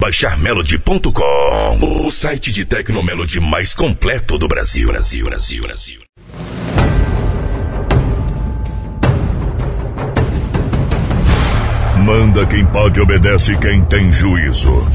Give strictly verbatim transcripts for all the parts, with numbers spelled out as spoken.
baixar melody ponto com, o site de Tecnomelody mais completo do Brasil. Brasil, Brasil, Brasil. Manda quem pode, obedece quem tem juízo.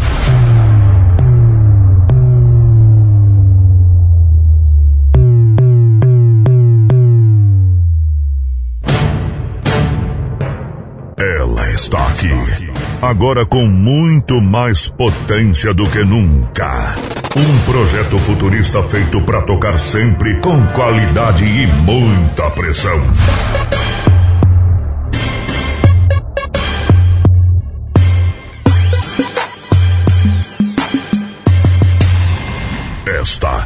Ela está aqui, agora com muito mais potência do que nunca. Um projeto futurista feito para tocar sempre com qualidade e muita pressão. Esta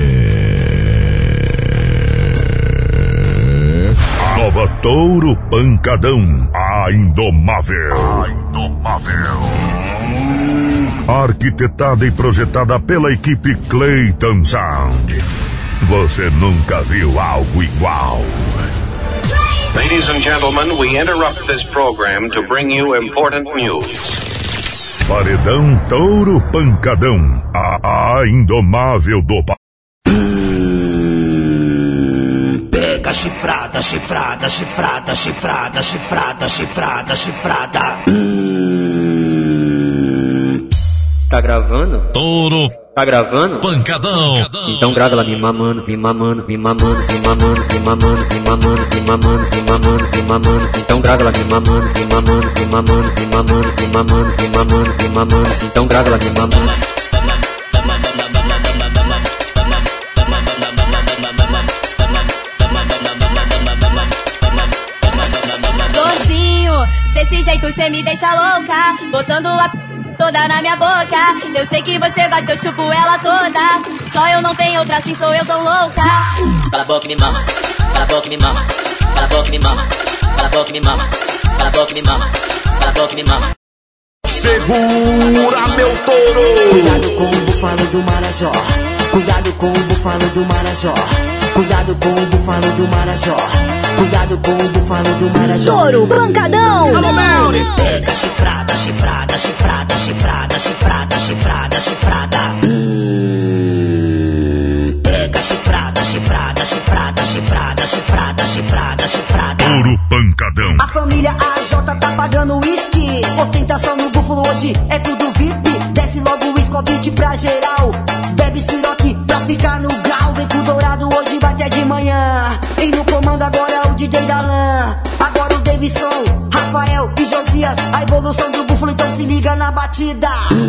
é a nova Touro Pancadão, a Indomável. A Indomável. Arquitetada e projetada pela equipe Clayton Sound. Você nunca viu algo igual. Ladies and gentlemen, we interrupt this program to bring you important news. Paredão Touro Pancadão, a, a Indomável do pa... Hum, pega chifrada, chifrada, chifrada, chifrada, chifrada, chifrada, chifrada. Hum. Tá gravando? Touro. Tá gravando? Pancadão. Então grava ela me mamando, me mamando, me mamando, me mamando, me mamando, me mamando, me mamando, me mamando, me mamando. Então grava ela me mamando, me mamando, me mamando, me mamando, me mamando, me mamando, me mamando. Então grava ela me mamando. Sozinho, desse jeito cê me deixa louca, botando a toda na minha boca. Eu sei que você gosta, eu chupo ela toda. Só eu não tenho outra, assim sou eu tão louca. Cala a boca e me mama, cala a boca e me mama, cala a boca e me mama, cala a boca e me mama, cala a boca e me mama, cala a boca e me mama. Segura, meu touro! Cuidado com o búfalo do Marajó. Cuidado com o búfalo do Marajó. Cuidado com o búfalo do Marajó. Cuidado com o búfalo do Marajó. Touro Pancadão! Pega chifrada, chifrada, chifrada, chifrada, chifrada, chifrada, chifrada. Hum, pega chifrada, chifrada, chifrada, chifrada, chifrada, chifrada, chifrada. Touro Pancadão. A família A J tá pagando uísque. Ostentação no búfalo hoje é tudo V I P. Desce logo o escobite pra geral. Bebe siroque pra ficar no grau. Vem com dourado hoje vai até de manhã. E no comando agora é o D J Dalan. Agora o Davidson, Rafael e Josias. A evolução do búfalo, então se liga na batida.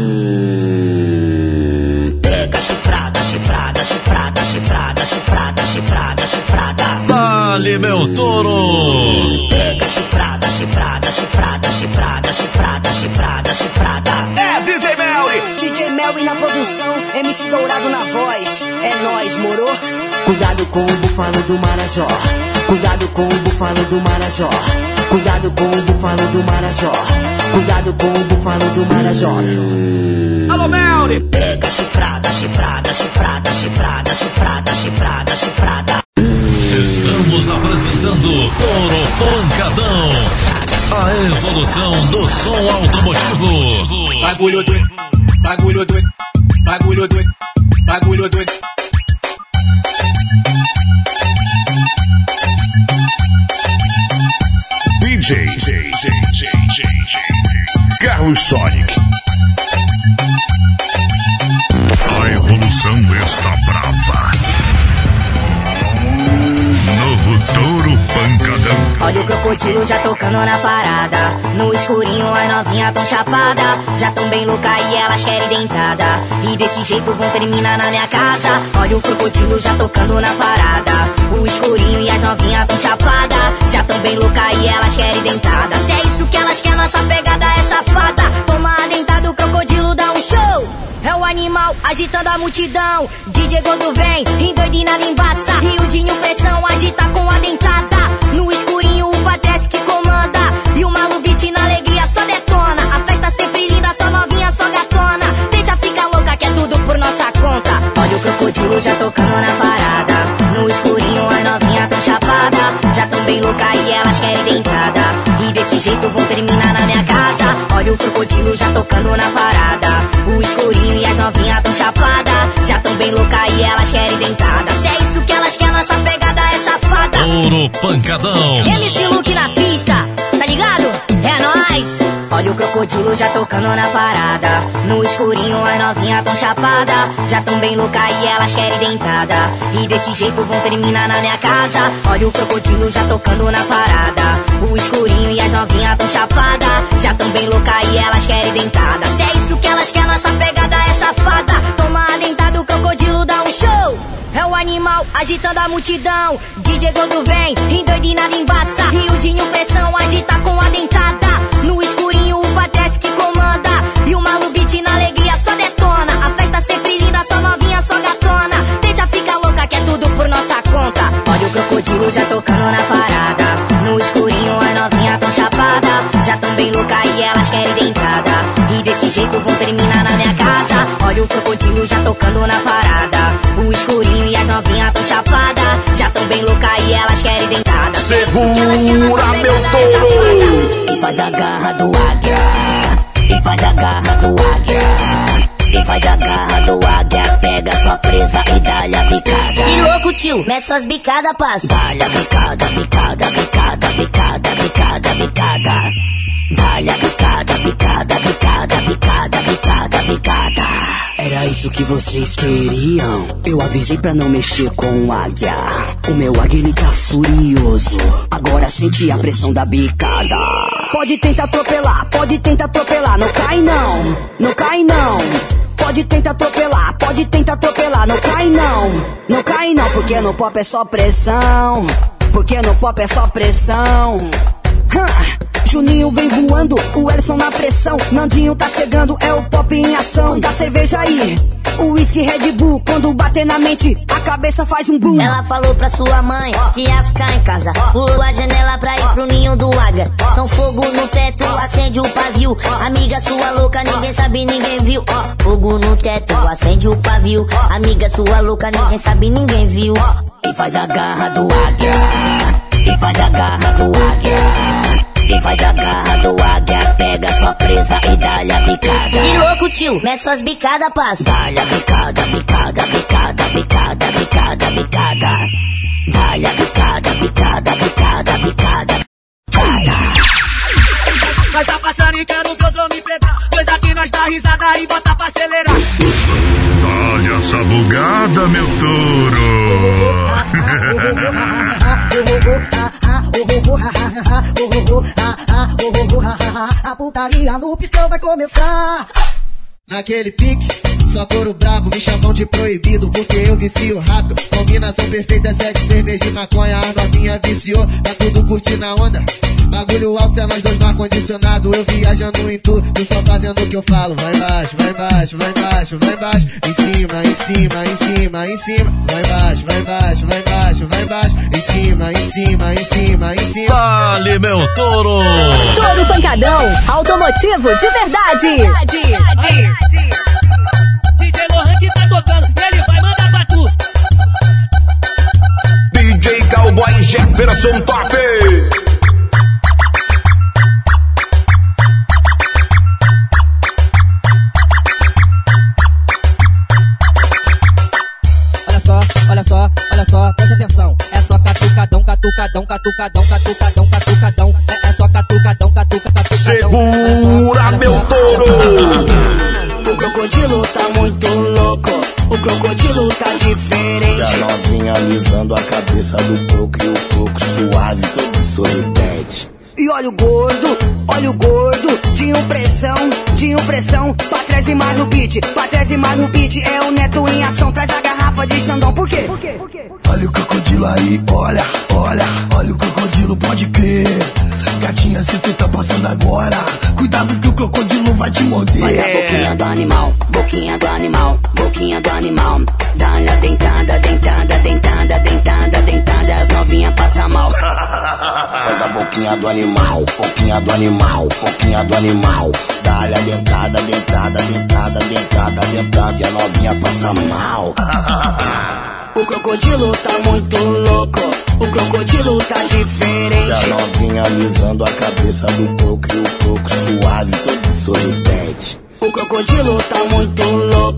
Hum, pega chifrada, chifrada, chifrada, chifrada, chifrada, chifrada, chifrada. Dale, meu touro! Pega chifrada, chifrada, chifrada, chifrada, chifrada, chifrada, chifrada. É D J Melly! D J Melly na produção, M C Dourado na voz. É nóis, moro? Cuidado com o búfalo do Marajó. Cuidado com o búfalo do Marajó. Cuidado com o búfalo do Marajó. Cuidado com o búfalo do Marajó. Alô, Melly! Pega chifrada, chifrada, chifrada, chifrada, chifrada, chifrada, chifrada. Estamos apresentando Touro Pancadão, a evolução do som automotivo. Bagulho doido, bagulho doido, bagulho doido, bagulho doido. D J, J, J, J, J, J, Carlos Sonic. A evolução está brava. Novo Touro Pancadão. Olha o crocodilo já tocando na parada. No escurinho as novinhas tão chapada. Já tão bem louca e elas querem dentada. E desse jeito vão terminar na minha casa. Olha o crocodilo já tocando na parada. O escurinho e as novinhas tão chapada. Já tão bem louca e elas querem dentada. Se é isso que elas querem, nossa pegada é safada. Toma a dentada, o crocodilo dá um show. É o animal agitando a multidão. D J quando vem, endoidina limbaça. E o Dinho pressão agita com a dentada. No escurinho o Patrese que comanda. E o Malu Beat na alegria só detona. A festa sempre linda, só novinha, só gatona. Deixa ficar louca que é tudo por nossa conta. Olha o crocodilo já tocando na parada. No escurinho as novinhas tão chapada. Já tão bem louca e elas querem dentada. E desse jeito vão terminar na minha casa. Olha o crocodilo já tocando na parada. O Touro Pancadão. M C Luke na pista, tá ligado? É nóis. Olha o crocodilo já tocando na parada. No escurinho as novinhas tão chapada. Já tão bem louca e elas querem dentada. E desse jeito vão terminar na minha casa. Olha o crocodilo já tocando na parada. O escurinho e as novinhas tão chapada. Já tão bem louca e elas querem dentada. Se é isso que elas querem, nossa pegada é safada. Toma a dentada, o crocodilo dá um show. É o animal agitando a multidão. D J Gordo vem, endoidinado embaça. E o Dinho Pressão agita com a dentada. No escurinho o Patrese que comanda. E o Malu Beat na alegria só detona. A festa sempre linda, só novinha, só gatona. Deixa ficar louca que é tudo por nossa conta. Olha o crocodilo já tocando na parada. No escurinho as novinhas tão chapada. Já tão bem louca e elas querem dentada. E desse jeito vão terminar na minha casa. Olha o crocodilo já tocando na parada. O escurinho e as novinhas tão chapada. Já tão bem louca e elas querem dentada. Segura meu touro. E faz a garra do águia. E faz a garra do águia. E faz a garra do águia. Pega sua presa e dá-lhe a bicada. Que louco, tio, mete suas bicadas, passa. Dá-lhe a bicada, bicada, bicada, bicada, bicada, bicada. Dá-lhe a bicada, bicada, bicada, bicada, bicada, bicada. Era isso que vocês queriam. Eu avisei pra não mexer com o águia. O meu águia ele tá furioso. Agora sente a pressão da bicada. Pode tentar atropelar, pode tentar atropelar. Não cai não, não cai não. Pode tentar atropelar, pode tentar atropelar. Não cai não, não cai não. Porque no pop é só pressão. Porque no pop é só pressão. Ha! Juninho vem voando, o Ellison na pressão. Nandinho tá chegando, é o pop em ação. Dá cerveja aí, o whisky Red Bull. Quando bater na mente, a cabeça faz um boom. Ela falou pra sua mãe que ia ficar em casa. Pulou a janela pra ir pro ninho do águia. Então fogo no teto, acende o pavio. Amiga sua louca, ninguém sabe, ninguém viu. Fogo no teto, acende o pavio. Amiga sua louca, ninguém sabe, ninguém viu. E faz a garra do águia. E faz a garra do águia. E faz a garra do águia. Pega sua presa e dá-lhe a bicada. Que louco, tio, mete suas bicadas, passa. Dá-lhe a bicada, bicada, bicada, bicada, bicada, bicada. Dá-lhe a bicada, bicada, bicada, bicada, bicada. Nós tá passando e quero que eu sou me pegar. Dois aqui nós dá risada e bota pra acelerar. Olha essa bugada, meu touro. A putaria no pistão vai começar. Naquele pique, só couro brabo, me chamam de proibido porque eu vicio rápido. Combinação perfeita, sete cerveja e maconha, a novinha viciou, tá tudo curtindo a onda. Bagulho alto é nós dois no ar-condicionado, eu viajando em tudo, tu só fazendo o que eu falo. Vai embaixo, vai embaixo, vai embaixo, vai embaixo, em cima, em cima, em cima, em cima. Vai embaixo, vai embaixo, vai embaixo, vai embaixo, em cima, em cima, em cima, em cima. Dale, meu touro! Touro Pancadão, automotivo de verdade. verdade. D J Lohan que tá tocando, ele vai mandar pra tu. D J Cowboy Jefferson Top. Olha só, olha só, preste atenção. É só catucadão, catucadão, catucadão, catucadão, catucadão. É, é só catucadão, catuca, catucadão. Segura meu touro. O crocodilo tá muito louco. O crocodilo tá diferente. E a novinha alisando a cabeça do croco e o croco suave, todo sorridente. E olha o gordo, olha o gordo. Tinha pressão, tinha pressão. Pra trás e mais no beat, pra trás e mais no beat. É o Neto em ação, traz a garrafa de Xandão. Por quê? Por quê? Por quê? Olha o crocodilo aí, olha, olha. Olha o crocodilo, pode crer. Gatinha, se tu tá passando agora, cuidado que o crocodilo vai te morder. Faz a boquinha do animal, boquinha do animal, boquinha do animal. Dá-lhe a dentada, dentada, dentada, dentada, dentada. As novinhas passam mal. Faz a boquinha do animal, boquinha do animal, boquinha do animal. Dá-lhe a dentada, dentada, dentada, dentada, dentada. E a novinha passa mal. O crocodilo tá muito louco. O crocodilo tá diferente. E a novinha alisando a cabeça do croco e o croco suave, todo sorridente. O crocodilo tá muito louco.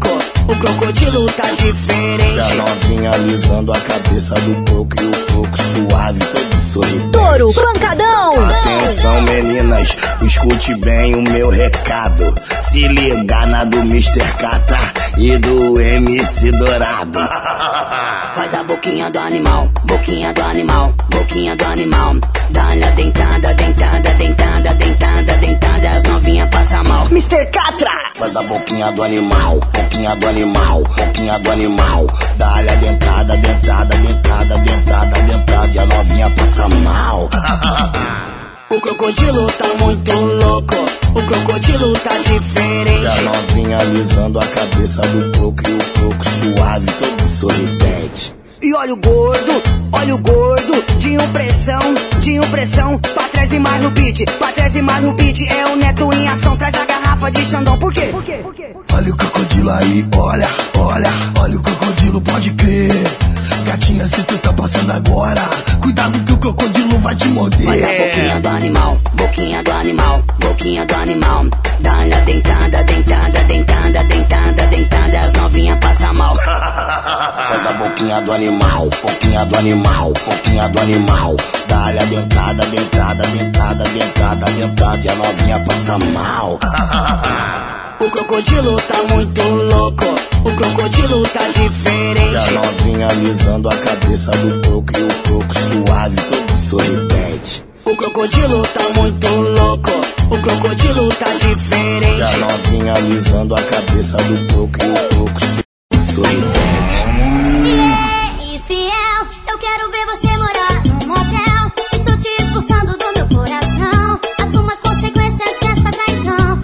o crocodilo tá diferente. E a novinha alisando a cabeça do coco e o coco suave, todo sorridente. Touro Pancadão. Atenção meninas, escute bem o meu recado. Se liga na do mister Catra e do M C Dourado. Faz a boquinha do animal, boquinha do animal, boquinha do animal. Dá-lhe a dentada, dentada, dentada, dentada, dentada. As novinhas passam mal. mister Catra. Faz a boquinha do animal, boquinha do animal, boquinha do animal. Dá-lhe a dentada, dentada, dentada, dentada, dentada. E a novinha passa mal. O crocodilo tá muito louco, o crocodilo tá diferente. E a novinha alisando a cabeça do coco e o coco suave, todo sorridente. E olha o gordo, olha o gordo, de impressão, de impressão. Pra trás e mais no beat, pra trás e mais no beat. É o Neto em ação, traz a garrafa de Xandão. Por quê? Por quê? Por quê? Olha o crocodilo aí, olha, olha, olha o crocodilo, pode crer. Gatinha, se tu tá passando agora, cuidado que o crocodilo vai te morder. Faz a boquinha do animal, boquinha do animal, boquinha do animal. Dá-lhe a dentada, dentada, dentada, dentada, dentada. As novinhas passam mal. Faz a boquinha do animal, boquinha do animal, boquinha do animal. Dá-lhe a dentada, dentada, dentada, dentada, dentada. E a novinha passa mal. O crocodilo tá muito louco, o crocodilo tá diferente. E a novinha alisando a cabeça do coco e o coco suave, todo sorridente. O crocodilo tá muito louco, o crocodilo tá diferente. E a novinha alisando a cabeça do coco e o coco suave, sorridente. E fiel, eu quero ver você morar num motel. Estou te expulsando do meu coração. Assuma as consequências dessa traição.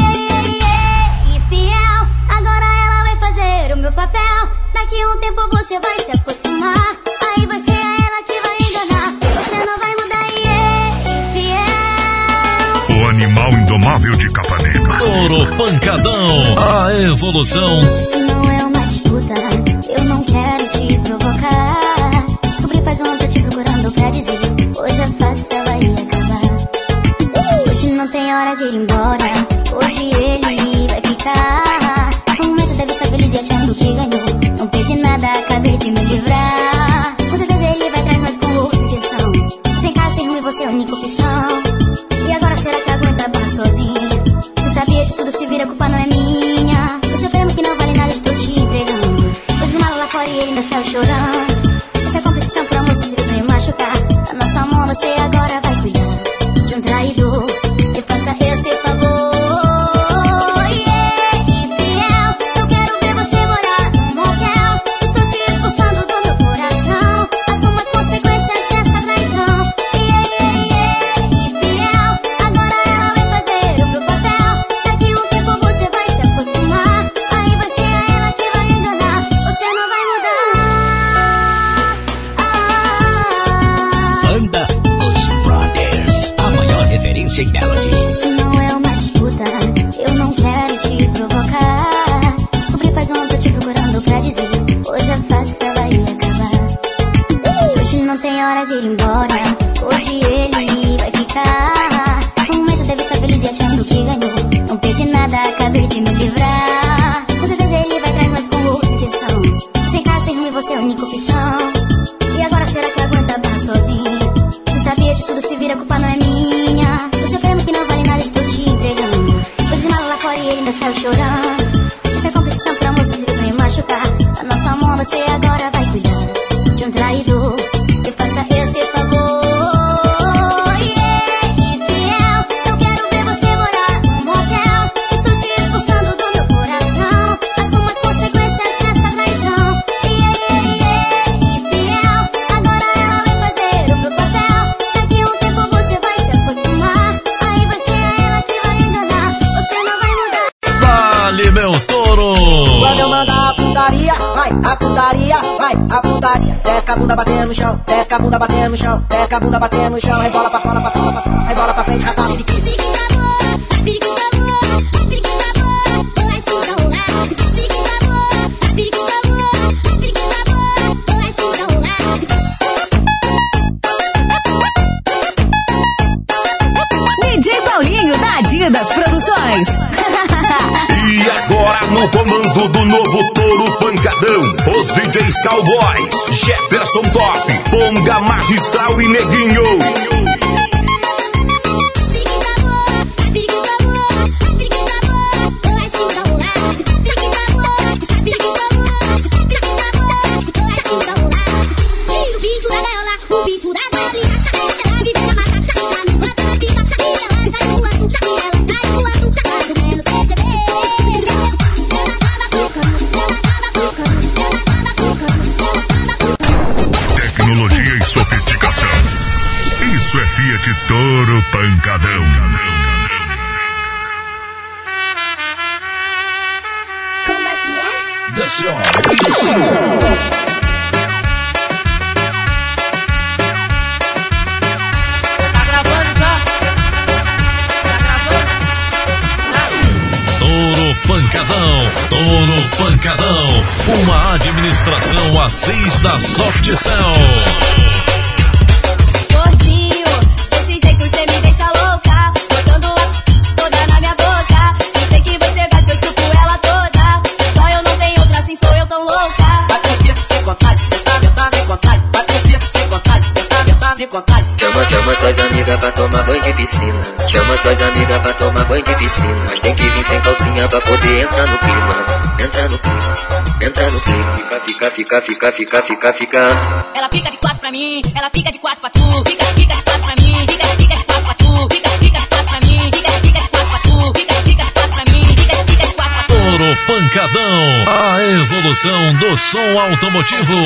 Meu papel, daqui a um tempo você vai se acostumar. Aí vai ser ela que vai enganar. Você não vai mudar e é fiel. O animal indomável de Capanema. Touro Pancadão, a evolução. Isso não é uma disputa, eu não quero te provocar. Descobri faz ontem te procurando pra dizer. Hoje é fácil, ela ia acabar. Hoje não tem hora de ir embora. Hoje ele vai ficar. Deve estar feliz e achando que ganhou. Não perdi nada, acabei de me livrar. Com certeza ele vai atrás, mas com outra intenção. Sem casa, sem ruim, você é a única opção. E agora será que aguenta barra sozinha? Você sabia de tudo, se vira, a culpa não é minha. Você prêmio que não vale nada, estou te entregando. Pôs o malo lá fora e ele ainda saiu chorando. Essa competição pra moça se pra me machucar. A nossa mão você agora vai cuidar de um traidor. E faça esse favor. Isso não é uma disputa, eu não quero te provocar. Descobri faz um tô te procurando pra dizer. Hoje é fácil, ela ia acabar. Hoje não tem hora de ir embora. Hoje ele vai ficar. Um momento deve estar feliz e achando que ganhou. Não perdi nada, acabei de me livrar. Com certeza ele vai atrás, mas com outra intenção. Sem casa, sem ruim, você é a única opção. E agora será que aguenta barra sozinha? Você sabia de tudo, se vira, a culpa não é minha. Você prêmio que não vale nada, estou te entregando. Pôs o malo lá fora e ele ainda saiu chorando. Essa competição pra moça se pra me machucar. A nossa mão você agora vai cuidar de um traidor. E faça esse favor. A putaria, vai, a putaria. Desce a bunda batendo no chão, desce a bunda batendo no chão, desce a bunda batendo no chão, rebola pra fora, pra fora, pra fora, rebola pra frente, rapaz, periquito. D J Paulinho da Adidas Produções. E agora no comando do novo Touro Pancadão, os D Js Cowboys, Jefferson Top, Ponga Magistral e Neguinho. Tecnologia e sofisticação. Isso é Fiat Touro Pancadão. Desce ó, Touro Pancadão, Touro Pancadão, uma administração a seis da Softcell. Gordinho, desse jeito cê me deixa louca, botando a toda na minha boca. Eu sei que você gosta, eu chupo ela toda. Só eu não tenho outra, assim sou eu tão louca. Patricia, sem vontade, cê tá metade, sem vontade. Patricia, sem vontade, cê tá metade, sem vontade. Chama, chama suas amigas pra tomar banho de piscina. Chama suas amigas pra tomar banho de piscina. Mas tem que vir sem calcinha pra poder entrar no clima. Entra no clima, entra no clima. Fica, fica, fica, fica, fica, fica, fica. Ela fica de quatro pra mim, ela fica de quatro pra tu. Fica, fica de quatro pra mim, fica, fica de quatro pra tu. Fica, fica de quatro pra mim, fica, fica de quatro pra tu. Fica, fica de quatro pra mim, fica, fica de quatro pra tu. Touro Pancadão, a evolução do som automotivo.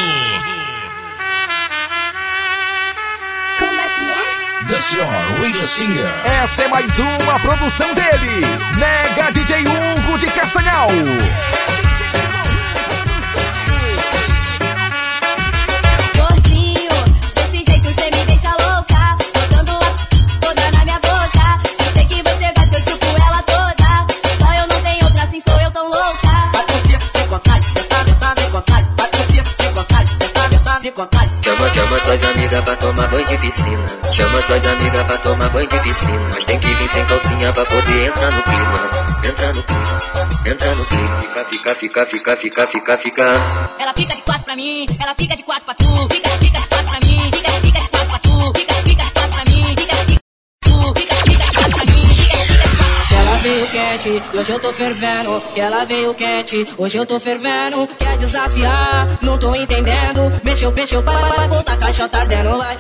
Desce ó, Radio Singer. Essa é mais uma produção dele, Mega D J Hugo de Castanhal. Gordinho, desse jeito cê me deixa louca, botando a toda na minha boca. Eu sei que você gosta, eu chupo ela toda. Só eu não tenho outra, assim sou eu tão louca. Patricia, sem vontade, cê tá metade, sem vontade. Patricia, sem vontade, cê tá metade, sem vontade. Chama, chama suas amigas pra tomar banho de piscina. Chama suas amigas pra tomar banho de piscina. Mas tem que vir sem calcinha pra poder entrar no clima. Entra no clima, entra no clima. Fica, fica, fica, fica, fica, fica, fica. Ela fica de quatro pra mim, ela fica de quatro pra tu. Fica, fica de quatro pra mim, fica, fica de quatro pra tu. Fica, fica de quatro pra mim, fica, fica tu. Fica, fica de quatro pra mim, fica, fica de quatro. Ela veio quente, hoje eu tô fervendo. Que ela veio quente, hoje eu tô fervendo. Quer desafiar, não tô entendendo. Mexeu, mexeu, vai, vai, vai, volta, caixa tá ardendo, vai.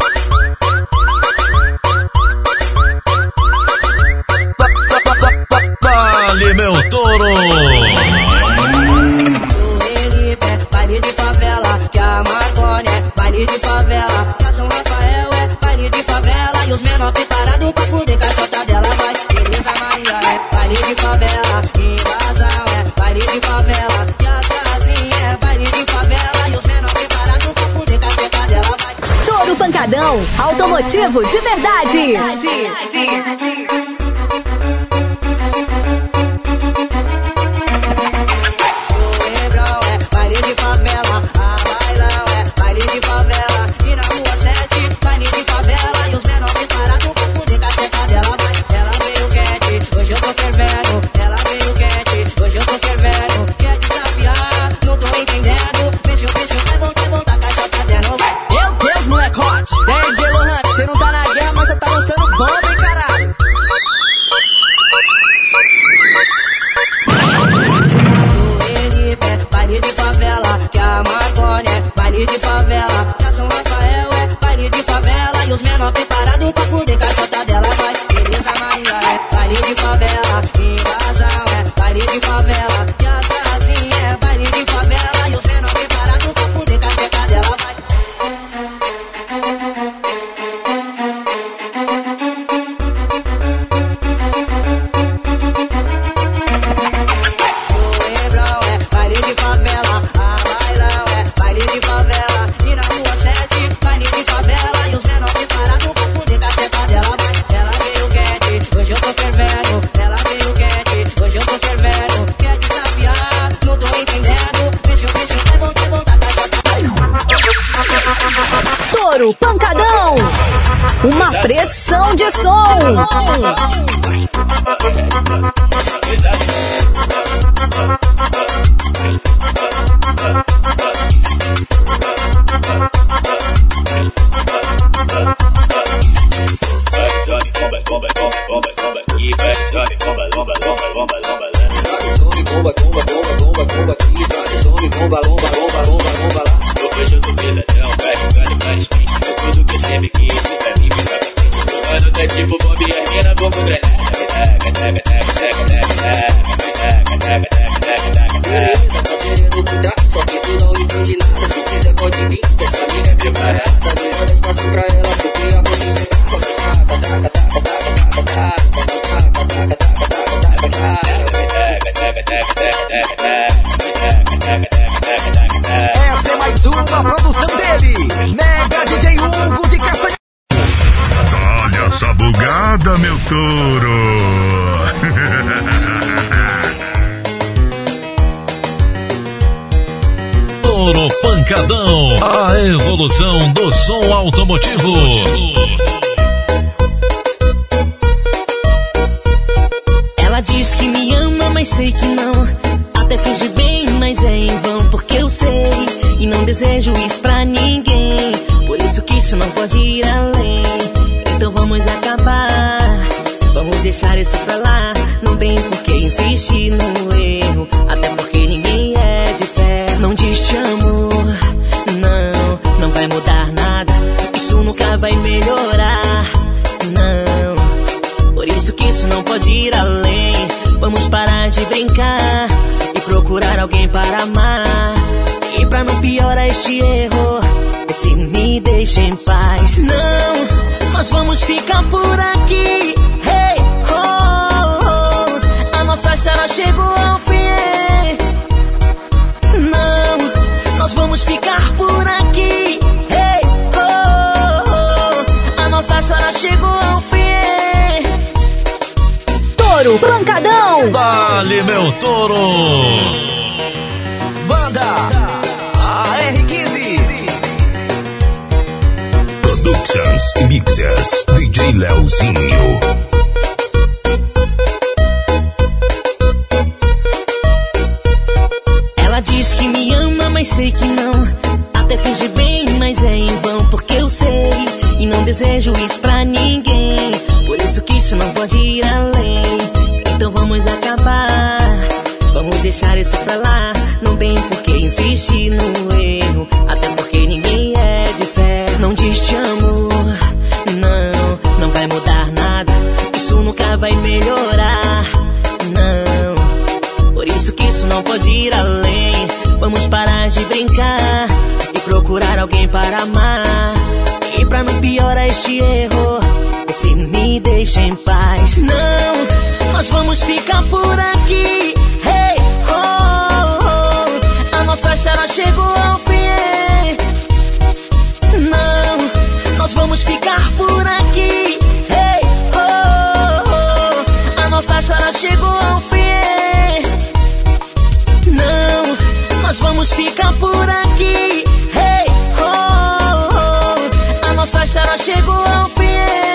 Dale, meu touro! Baile de favela, que a Marconi é baile de favela, que a São Rafael é baile de favela. E os menor preparados pra fuder com a chota dela, vai. Beleza Maria é baile de favela, invasão é baile de favela, que a Casinha é baile de favela. E os menor preparados pra fuder com a chota dela, vai. Touro Pancadão, automotivo de verdade. Você não tá na guerra, mas você tá lançando bomba, hein, caralho? Baile de favela, que a Marconi é baile de favela, que a São Rafael é baile de favela. E os menor preparados pra fuder com a chota dela, vai. Beleza Maria é baile de favela, invasão é baile de favela, que a Casinha é baile de favela. E os menor preparados pra fuder com a chota dela, vai. Touro Pancadão, uma pressão de som. bomba, bomba, bomba, bomba, bomba aqui, faz som e bomba, lomba, lomba, lomba, lomba lá. Hoje eu tô pesadão, vai jogando pra spin. Eu tudo que sempre quis, isso pra mim fica batido. Mano, tá tipo Bob e Hermina, bomba granada. Beleza, tá querendo cuidar, só que tu não entende nada. Se quiser pode vir, que essa amiga é preparada. Não manda espaço pra ela, porque a posição essa é mais uma produção dele, Mega D J Hugo de Castanha. Olha essa bugada, meu touro. Touro Pancadão, a evolução do som automotivo. Ela diz que me ama, mas sei que não. Até finge bem, mas é em vão, porque eu sei e não desejo isso pra ninguém. Por isso que isso não pode ir além. Então vamos acabar, vamos deixar isso pra lá. Não tem por que insistir no erro, até porque ninguém é de fé. Não diz te amo, não, não vai mudar nada. Isso nunca vai melhorar, não. Por isso que isso não pode ir além. Vamos parar de brincar e procurar alguém para amar. E pra não piorar este erro, se me deixa em paz. Não, nós vamos ficar por aqui. Hey, oh, oh, a nossa história chegou ao fim. Não, nós vamos ficar por aqui. Hey, oh, oh, a nossa história chegou ao fim. Touro Pancadão. Dale, meu touro. Banda A R quinze. Productions e Mixers, D J Leozinho. Ela diz que me ama, mas sei que não. Até finge bem, mas é em vão, porque eu sei e não desejo isso pra ninguém. Por isso que isso não pode ir além. Então vamos acabar, vamos deixar isso pra lá. Não tem por que insistir no erro, até porque ninguém é de fé. Não diz te amo, não, não vai mudar nada. Isso nunca vai melhorar, não. Por isso que isso não pode ir além. Vamos parar de brincar e procurar alguém para amar. E pra não piorar este erro, se me deixa em paz. Não, nós vamos ficar por aqui. Hey, oh, oh, a nossa história chegou ao fim. Não, nós vamos ficar por aqui. Hey, oh, oh, a nossa história chegou ao fim. Não, nós vamos ficar por aqui. Hey, oh, oh, a nossa história chegou ao fim.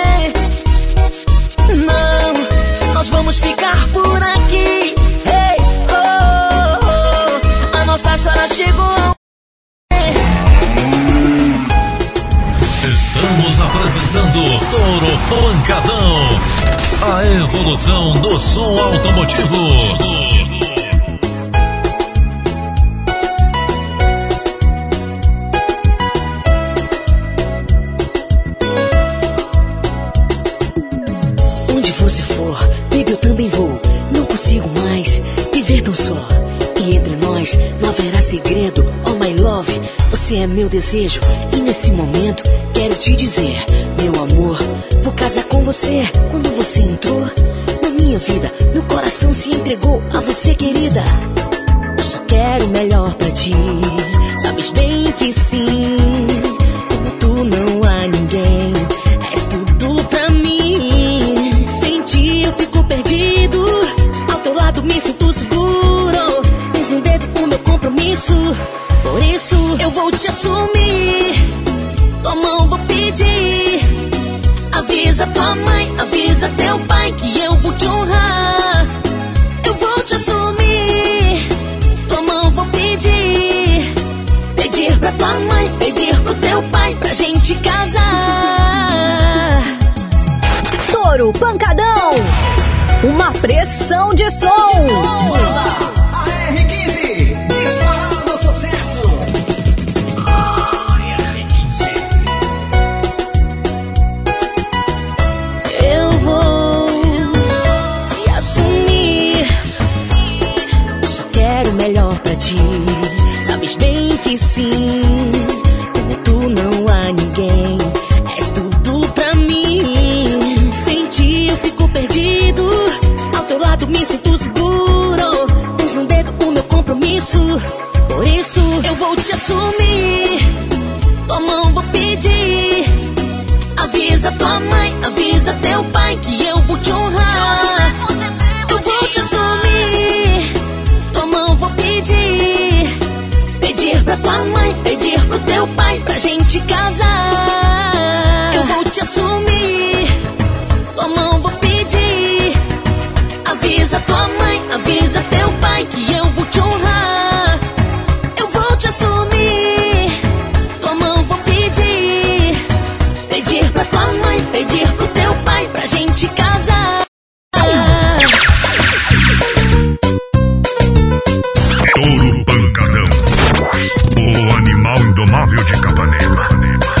Não, nós vamos ficar por aqui. Hey, oh, oh, a nossa história chegou ao fim. Estamos apresentando Touro Pancadão, a evolução do som automotivo. Onde você for, baby, eu também vou. Não consigo mais viver tão só. E entre nós não haverá segredo. Oh my love, você é meu desejo. E nesse momento quero te dizer, meu amor, vou casar com você. Quando você entrou na minha vida, meu coração se entregou a você, querida. Eu só quero o melhor pra ti. Sabes bem que sim, como tu não há ninguém. És tudo pra mim. Sem ti eu fico perdido. Ao teu lado me sinto seguro. Tens no dedo o meu compromisso. Por isso eu vou te assumir. Tua mão vou pedir. Avisa tua mãe, avisa teu pai que eu vou te honrar. Eu vou te assumir. Tua mão vou pedir. Pedir pra tua mãe, pedir pro teu pai pra gente casar. Touro Pancadão, uma pressão de som. A pra ti. Sabes bem que sim, como tu não há ninguém. És tudo pra mim. Sem ti eu fico perdido, ao teu lado me sinto seguro. Tens no dedo o meu compromisso, por isso eu vou te assumir. Tua mão vou pedir. Avisa tua mãe, avisa teu pai que eu vou te honrar. Eu vou te assumir. Tua mão vou pedir. Pedir pra tua mãe, pedir pro teu pai pra gente casar. Eu vou te assumir. Tua mão vou pedir. Avisa tua mãe, avisa teu pai que eu vou te honrar. Eu vou te assumir. Tua mão vou pedir. Pedir pra tua mãe, pedir pro teu pai pra gente casar. Touro Pancadão, o animal indomável de Capanema.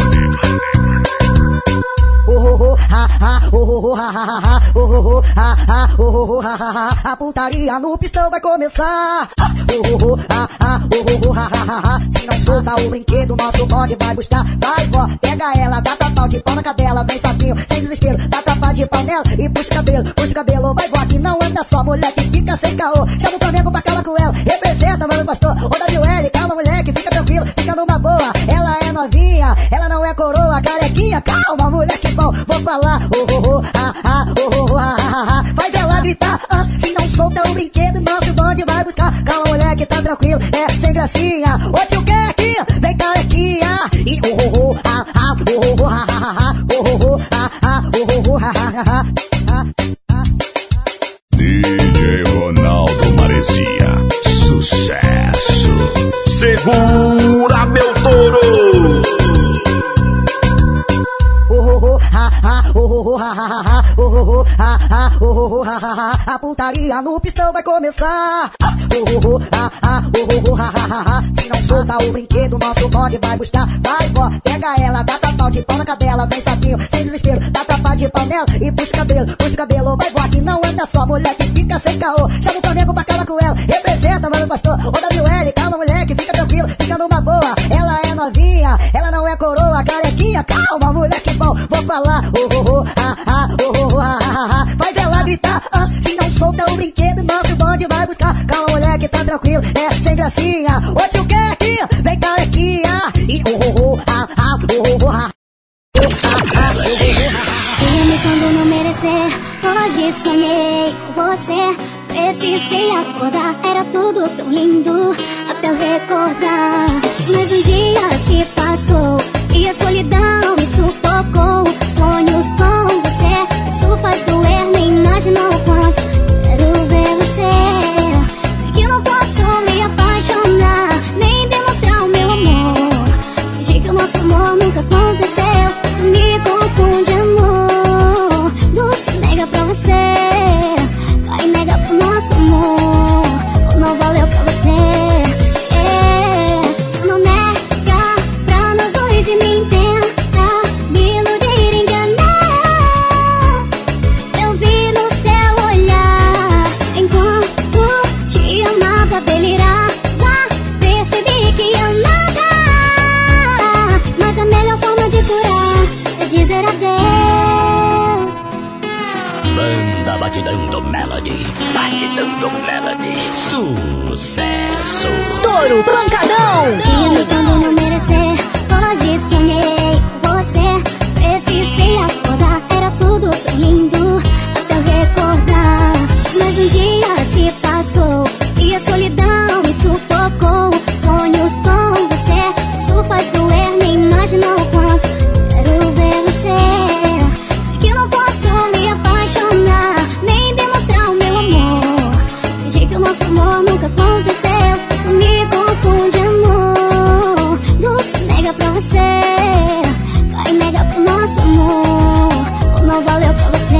A putaria no pistão vai começar. Se não solta o brinquedo, nosso bonde vai buscar. Vai, vó, pega ela, dá tapau de pau na cadela. Vem sozinho, sem desespero, dá tapa de pau nela e puxa o cabelo, puxa o cabelo. Vai, vó, que não anda só, moleque, fica sem caô. Chama o Flamengo pra calar com ela, representa, mano, pastor. Ô, W L, calma, moleque, fica tranquilo, fica numa boa. Ela é novinha, ela não é coroa, carequinha. Calma, moleque bom, vou falar. Oh, oh, oh, ah, ah, oh, oh, ah, ah, ah. Faz ela gritar, ah, se não solta o brinquedo, nosso bonde vai buscar. Calma, moleque, tá tranquilo, é sem gracinha. Ô, tio Quequinha, vem carequinha. E oh, oh, oh, ah, ah, oh, oh, ah, ah, ah, oh, oh, oh, ah, ah, oh, oh, ah, ah, ah, ah. D J Ronaldo Maresia, sucesso. Segura, meu touro. A putaria no pistão vai começar. Se não solta o brinquedo, nosso bonde vai buscar. Vai, vó, pega ela, dá tapau de pau na cadela. Vem sapinho, sem desespero, dá tapa de pau nela e puxa o cabelo, puxa o cabelo. Vai, vó, que não anda só, moleque, fica sem caô. Chama o Flamengo pra calar com ela, representa, mano, pastor. Ô, W L, calma, moleque, fica tranquilo, fica numa boa. Ela é novinha, ela não é coroa, carequinha. Calma, moleque bom, vou falar. Oh, oh, oh, ah, ah, oh, oh, ah, ah, ah. Faz ela gritar, ah, se não solta o brinquedo, nosso bonde vai buscar. Calma, moleque, tá tranquilo, é sem gracinha. Ô, tio Quequinha, vem carequinha. E oh, oh, oh, ah, ah, oh, oh, ah. Diga-me quando não merecer. Hoje sonhei com você, precisei acordar. Era tudo tão lindo até eu recordar. Mas um dia se passou e a solidão me sufocou. Sonhos com você, isso faz doer, nem imagina o quanto quero ver você. Sei que não posso me apaixonar, nem demonstrar o meu amor. Fingi que o nosso amor nunca aconteceu. Isso me confunde, amor. Lúcio nega pra você, vai negar pro nosso amor. Ou não valeu pra você. É, só não nega pra nós dois e me entenda. Me iludir, enganar. Eu vi no seu olhar, enquanto te amava, delirava. Percebi que amava, mas a melhor forma de curar é dizer adeus. Banda Batidão do Melody, Batidão do Melody, sucesso. Touro Pancadão. Diga-me quando não merecer. Hoje sonhei com você, precisei acordar. Era tudo tão lindo até eu recordar. Mas um dia se passou e a solidão me sufocou. Sonhos com você, isso faz doer, nem imagina o quanto quero ver você. Sei que não posso me apaixonar, nem demonstrar o meu amor. Fingi que o nosso amor nunca aconteceu. Isso me confunde, amor. Lúcio nega pra você, vai negar pro nosso amor. Ou não valeu pra você.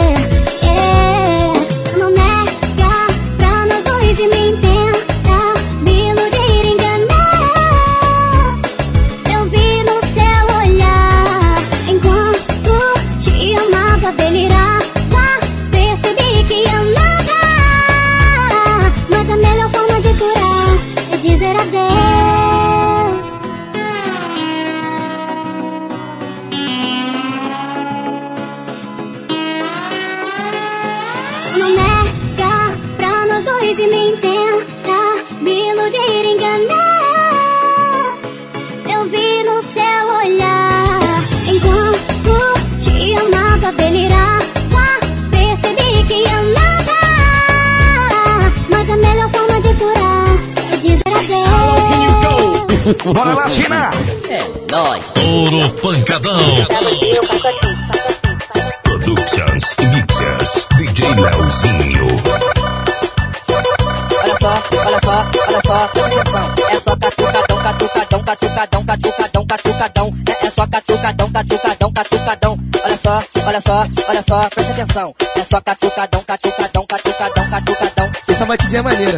É, só não nega pra nós dois e me entenda. Me iludir, enganar. Eu vi no seu Bora lá, China! É nóis. Touro Pancadão. Productions e Mixers, D J Leozinho. Olha só, olha só, olha só, presta atenção. É só catucadão, catucadão, catucadão, catucadão, catucadão. É, é só catucadão, catucadão, catucadão. Olha só, olha só, olha só, presta atenção. É só catucadão, catucadão, catucadão, catucadão. Essa batidinha é maneira.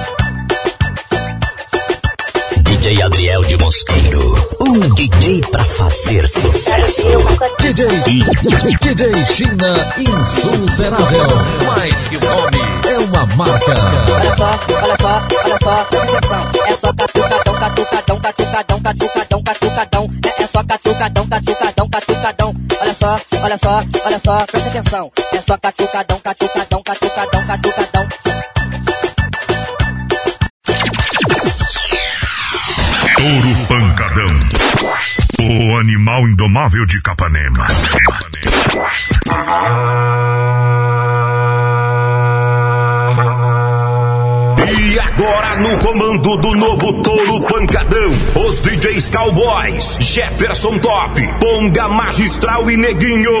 D J Adriel de Mosqueiro, um D J pra fazer sucesso. D J D J China insuperável. Mais que um nome, é uma marca. Olha só, olha só, olha só, presta atenção. É só catucadão, catucadão, catucadão, catucadão, catucadão. É, é só catucadão, catucadão, catucadão. Olha só, olha só, olha só, presta atenção. É só catucadão, catucadão, catucadão, catucadão. Touro Pancadão, o animal indomável de Capanema. E agora no comando do novo Touro Pancadão, os D Js Cowboys, Jefferson Top, Ponga Magistral e Neguinho.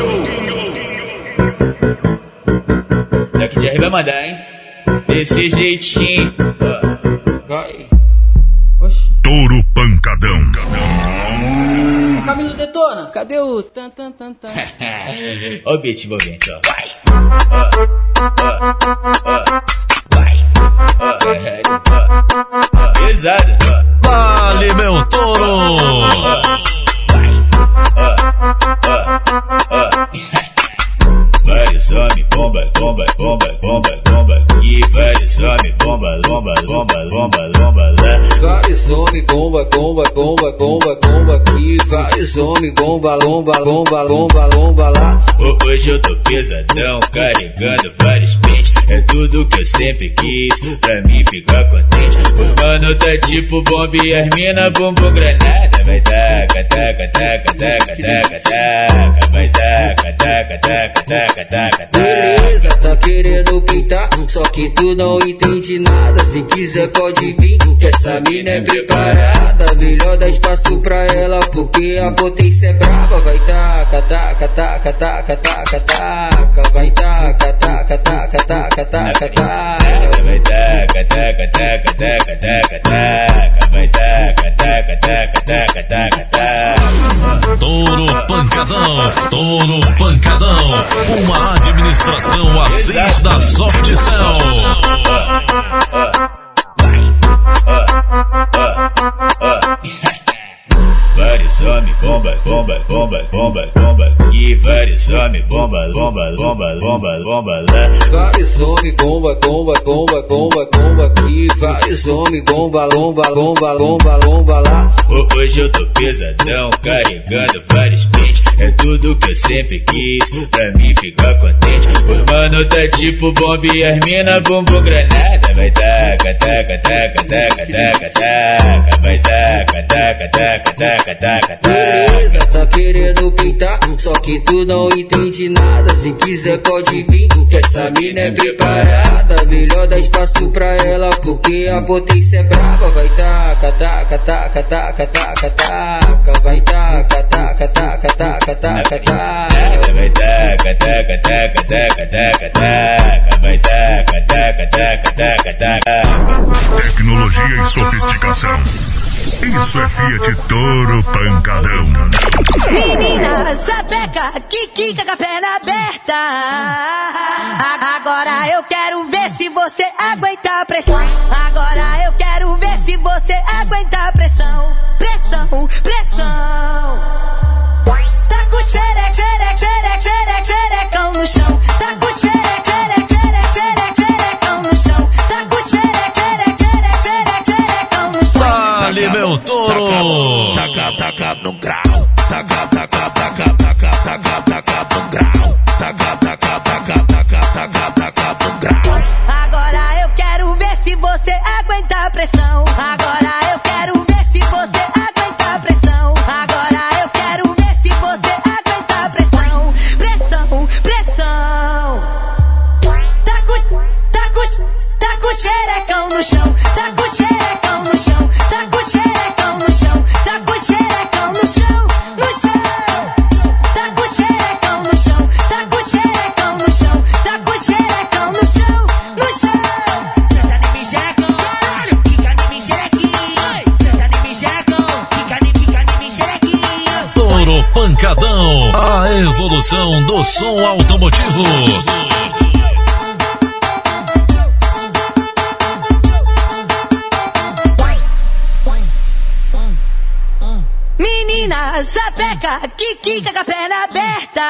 Daqui de R vai mandar, hein? Desse jeitinho. Vai. Touro Pancadão. Camilo Detona, cadê o tan tan tan tan? Ó o beat envolvente, ó. Vai. Ó, ó, ó. Vai. Ó, é, ó, ó. Pesado, ó. Vale, meu touro. Vai. Ó, ó, ó. Vários homens, bomba, bomba, bomba, bomba, bomba. E vários homens, bomba, bomba, bomba, bomba, bomba lá. Vários homens, bomba, bomba, bomba, bomba, bomba aqui. Vários homens, bomba, lomba, lomba, lomba, lomba lá. Hoje eu tô pesadão, carregando vários pentes. É tudo que eu sempre quis, pra mim ficar contente. O mano tá tipo bomba e as mina bumbum granada. Vai taca, taca, taca, taca, taca, taca. Vai taca, taca, taca, taca, taca, taca. Beleza, tá querendo pintar, só que tu não entende nada. Se quiser pode vir, que essa mina é preparada. Melhor dar espaço pra ela, porque a potência é brava. Vai taca, taca, taca, taca, taca, taca. Vai taca, taca, taca, taca, taca, taca. Vai taca, taca, taca, taca, taca, taca. Vai taca, taca, taca, taca, taca, taca. Touro Pancadão, Touro Pancadão. Uma administração assis da Soft Cell. Vários homens, bomba, bomba, bomba, bomba, bomba. E vários homens, bomba, bomba, bomba, bomba, bomba lá. Vários homens, bomba, bomba, bomba, bomba, bomba aqui. Vários homens, bomba, lomba, lomba, lomba, lomba lá. Hoje eu tô pesadão, carregando vários pentes. É tudo que eu sempre quis, pra mim ficar contente. O mano tá tipo bomba e as mina bumbum granada. Vai taca, taca, taca, taca, taca, taca. Vai taca, taca, taca, taca, taca, taca. Beleza, tá querendo pintar, só que tu não entende nada. Se quiser pode vir, que essa mina é preparada. Melhor dar espaço pra ela, porque a potência é brava. Vai taca, taca, taca, taca, taca, taca. Vai taca, taca, taca, taca, taca, taca. Vai taca, taca, taca, taca, taca, taca. Vai taca, taca, taca, taca, taca. Tecnologia e sofisticação. Isso é Fiat Touro Pancadão. Menina, sapeca, que quica com a perna aberta. Agora eu quero ver se você aguenta a pressão. Agora eu quero ver se você aguenta a pressão. Pressão, pressão. Tá com xereque, xereque, xereque, xereque, xerecão no chão. Tá com xereque, xereque, xereque, xereque, xerecão no chão. Tá com xereque, xereque, xereque, xereque, xerecão no chão. Vale, meu touro. Taca, taca no grau. Taca, taca, taca, taca, taca, taca no grau. Taca, taca, taca, taca, taca, taca no grau. Agora eu quero ver se você aguenta a pressão. Agora eu quero ver se você aguenta a pressão. Agora eu quero ver se você aguenta a pressão. Pressão, pressão. Tá com, tá com, tá com xerecão no chão. Tá com xerecão no chão. Tá com xerecão. Pancadão, a evolução do som automotivo. Menina, sapeca, que quica com a perna aberta.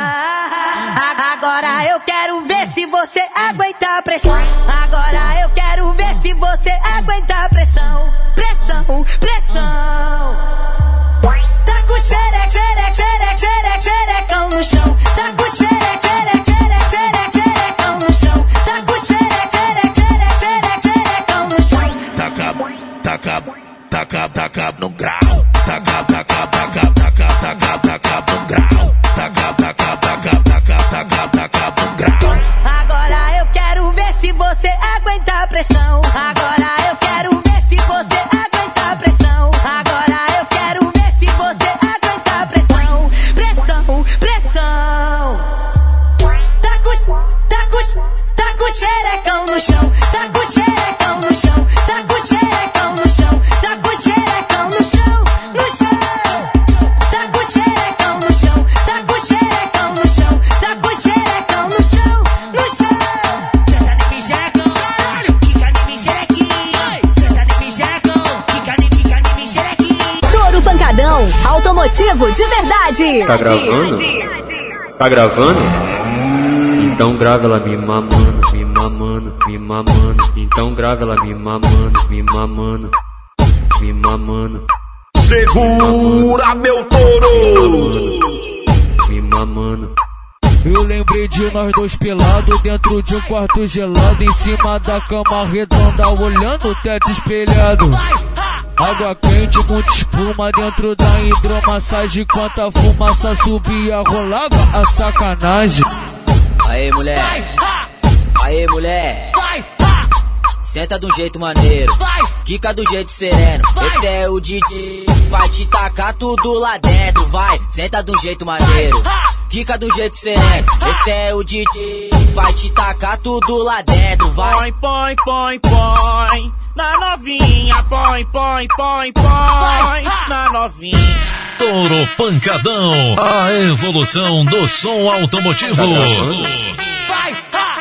Agora eu quero ver se você aguenta a pressão. Agora eu quero ver se você aguenta a pressão. Pressão, pressão. Tá com xereque, xereque, xereque, xereque, xerecão no chão. Tá com xereque, xereque, xereque, xereque, xerecão no chão. Tá com xereque, xereque, xereque, xereque, xerecão no chão. Taca, taca, taca, taca no grau. Taca, taca, taca, taca, taca, taca no grau. Taca, taca, taca, taca, taca, taca no grau. Agora eu quero ver se você aguenta a pressão. Agora eu quero ver se você aguenta a pressão. Agora eu quero ver se você aguenta a pressão. Pressão, pressão. Tá com, tá com, tá com xerecão no chão. Tá com xerecão no chão. Tá com xerecão no chão. Tá com xerecão no chão. No chão. Tá com xerecão no chão. Tá com xerecão no chão. Tá com xerecão no chão. No chão. Senta de mim, xerecão. Caralho, fica de mim, xerequinho. Senta de mim, xerecão. Fica de mim, fica de mim, xerequinho. Touro Pancadão, automotivo de verdade. Tá gravando? Tá gravando? Então grava ela me mamando, me mamando, me mamando. Então grava ela me mamando, me mamando, me mamando. Segura, meu touro! Me mamando. Eu lembrei de nós dois pelados dentro de um quarto gelado, em cima da cama redonda, olhando o teto espelhado. Água quente, muita espuma dentro da hidromassagem. Quanta fumaça subia, rolava a sacanagem. Aê, mulher. Aê, mulher. Senta de um jeito maneiro, quica do jeito sereno. Esse é o D J, vai te tacar tudo lá dentro. Vai, senta de um jeito maneiro, quica do jeito sereno. Esse é o D J, vai te tacar tudo lá dentro. Vai, põe, põe, põe na novinha, põe, põe, põe, põe na novinha. Touro Pancadão, a evolução do som automotivo. Vai, ha!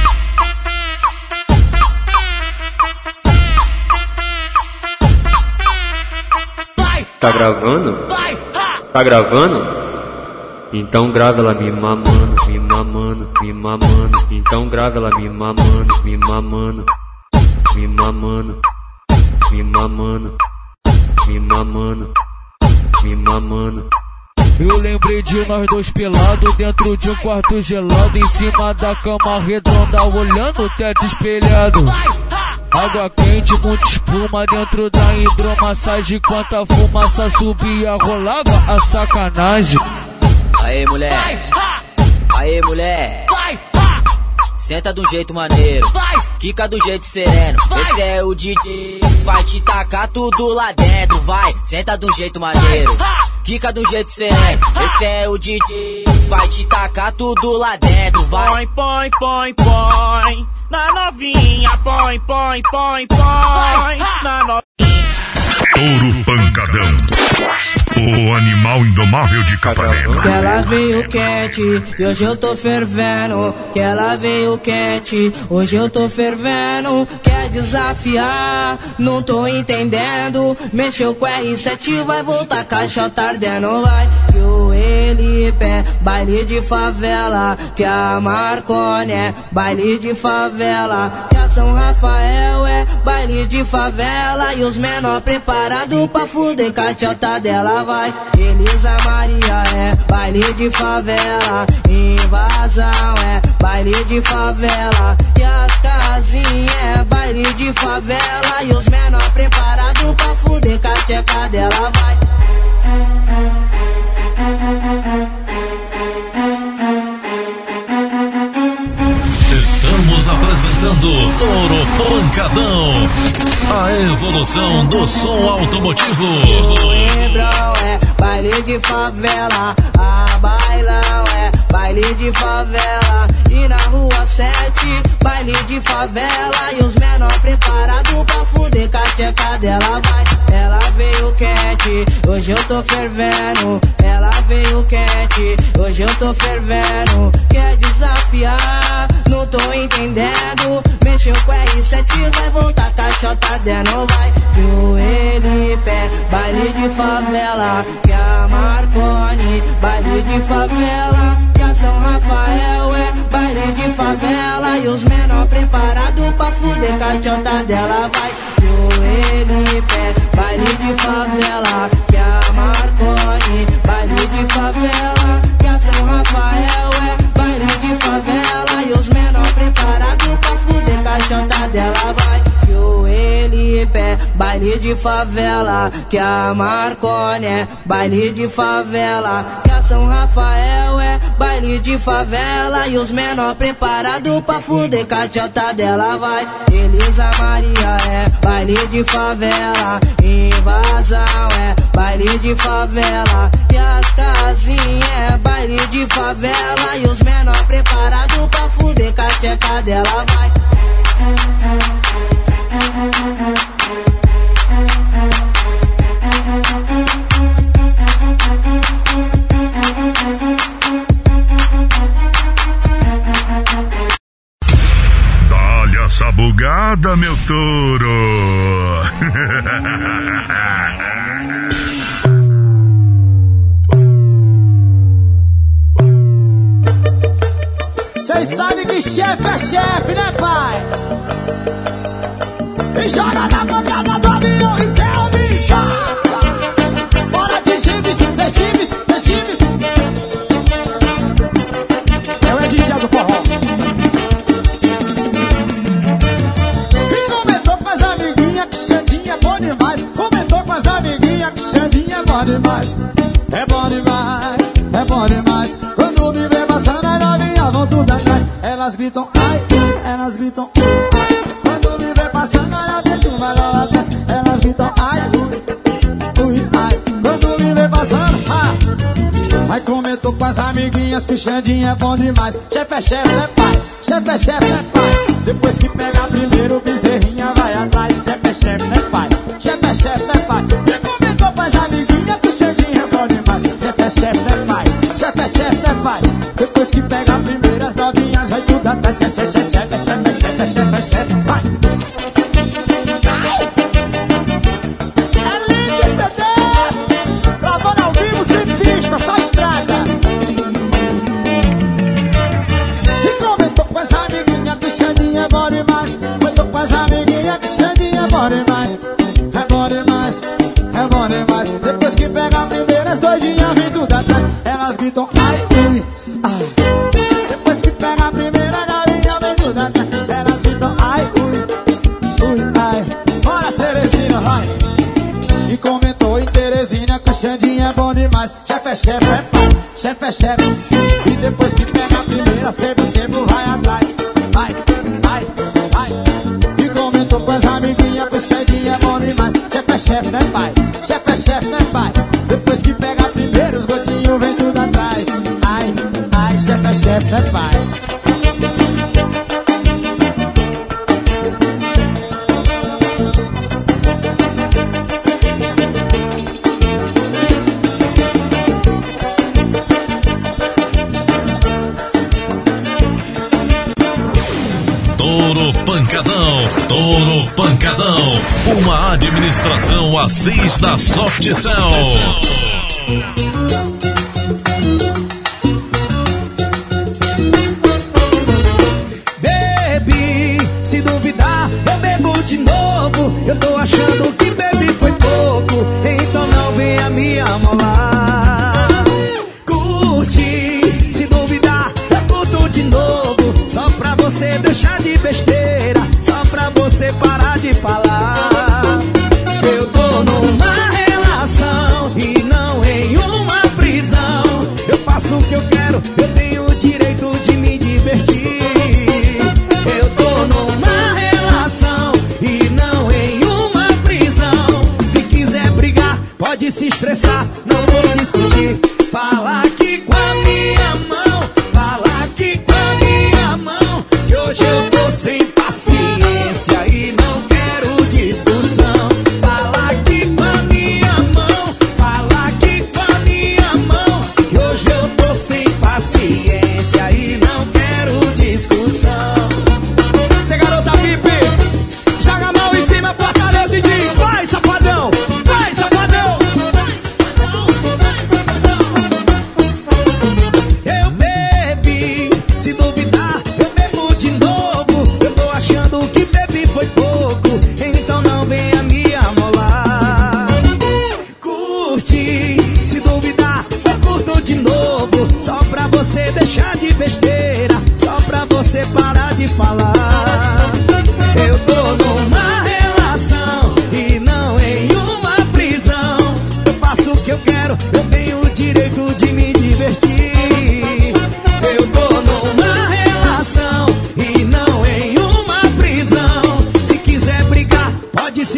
Tá gravando? Tá gravando? Então grava ela me mamando, me mamando, me mamando. Então grava ela me mamando, me mamando, me mamando, me mamando, me mamando, me mamando. Eu lembrei de nós dois pelados dentro de um quarto gelado, em cima da cama redonda, olhando o teto espelhado. Água quente, muita espuma dentro da hidromassagem. Quanta fumaça subia, rolava a sacanagem. Aê, mulher. Aê, mulher. Senta de um jeito maneiro, quica do jeito sereno. Esse é o D J, vai te tacar tudo lá dentro. Vai, senta de um jeito maneiro, quica do jeito sereno. Esse é o D J, vai te tacar tudo lá dentro. Vai, põe, põe, põe na novinha, põe, põe, põe, põe na novinha. Touro Pancadão, o animal indomável de Capanema. Que ela veio quente e hoje eu tô fervendo. Que ela veio quente, hoje eu tô fervendo. Quer desafiar, não tô entendendo. Mexeu com R sete, vai voltar caixota ardendo. Vai que o Elipe é baile de favela, que a Marconi é baile de favela, que a São Rafael é baile de favela. E os menor preparado pra fuder caixota dela. Vai, Elisa Maria é baile de favela, invasão é baile de favela, e as casinhas é baile de favela. E os menor preparado pra fuder com a tcheca dela. Vai. Estamos apresentando Touro Pancadão, a evolução do som automotivo. O Hebrão é baile de favela, a bailão é baile de favela, e na rua sete, baile de favela. E os menor preparado pra fuder com a tcheca dela. Vai, ela veio quente, hoje eu tô fervendo. Ela veio quente, hoje eu tô fervendo. Quer desafiar, não tô entendendo. Mexeu com R sete, vai voltar caixota dentro, vai. Que o Elipé, baile de favela. Que a Marconi, baile de favela. Que a São Rafael é baile de favela. E os menor preparados pra fuder caixota dela, vai. Que o Elipé, baile de favela. Que a Marconi, baile de favela. Que a São Rafael é baile de favela. E os menor preparados pra fuder caixota dela, vai. Que o Elipé, baile de favela. Que a Marconi é baile de favela. Que a São Rafael é baile de favela. E os menor preparados pra fuder caixota dela, vai. Elisa Maria é baile de favela. Invasão é baile de favela. E as casinhas é baile de favela. E os menor preparados pra fuder caixota dela, vai. Dá-lhe essa bugada, meu touro. Cês sabem que chefe é chefe, né, pai? E joga na bancada do avião e quer ouvir. Bora de chives, de chives, de chives. É o Edinho do forró. E comentou com as amiguinhas que Xandinha é bom demais. Comentou com as amiguinhas que Xandinha é bom demais. É bom demais, é bom demais. Quando me vê passando as novinhas vão tudo atrás. Elas gritam ai, elas gritam ai. Quando me vê passando as novinhas tudo lá atrás. Elas gritam ai, ui, ui, ai. Quando me vê passando, ah. Mas comentou com as amiguinhas que Xandinha é bom demais. Chefe é chefe, é pai, chefe é chefe, é pai. Depois que pega primeiro, o bezerrinha vai atrás. Chefe é chefe, é pai, chefe é chefe, é pai. E comentou com as amiguinhas que Xandinha é bom demais. Chefe é chefe, é pai, chefe é chefe, é pai. Depois que pega primeiro, as novinhas vai tudo atrás. Chefe é chefe, chefe, chefe, chefe, chefe, chefe, chefe, vai. É lindo esse C D, gravando ao vivo sem pista, só estrada. E comentou com as amiguinhas que Xandinha é bom demais. Comentou com as amiguinhas que Xandinha é bom demais. É bom demais, é bom demais. Depois que pega a primeira, as doidinhas vem tudo atrás. Elas gritam ai, ui, ai. Depois que pega a primeira, a novinha vem tudo atrás. Elas gritam ai, ui, ui, ai. Bora, Teresina, vai. E comentou em Teresina que Xandinha é bom demais. Chefe é chefe, é pai, chefe é chefe. E depois que pega a primeira, sempre, sempre vai atrás. Vai, vai, vai. E comentou com as amiguinhas que Xandinha é bom demais. Chefe é chefe, né, pai? Chefe é chefe, né, pai? Depois que pega a primeira, os gotinhos vem tudo atrás. Ai, ai, chefe é chefe, né, pai? Touro Pancadão, Touro Pancadão, uma administração a seis da Softcell. Baby, se duvidar, eu bebo de novo. Eu tô achando que bebi foi pouco, então não venha me amolar. Curte, se duvidar, eu curto de novo. Só pra você deixar de besteira, só pra você parar de falar. Eu tô numa relação e não em uma prisão. Eu faço o que eu quero, eu tenho o direito de me divertir. Eu tô numa relação e não em uma prisão. Se quiser brigar, pode se estressar, não vou discutir. Fala aqui com a minha mão, fala aqui com a minha mão. Que hoje eu tô sem paciência e não quero discussão. Fala aqui com a minha mão, fala aqui com a minha mão.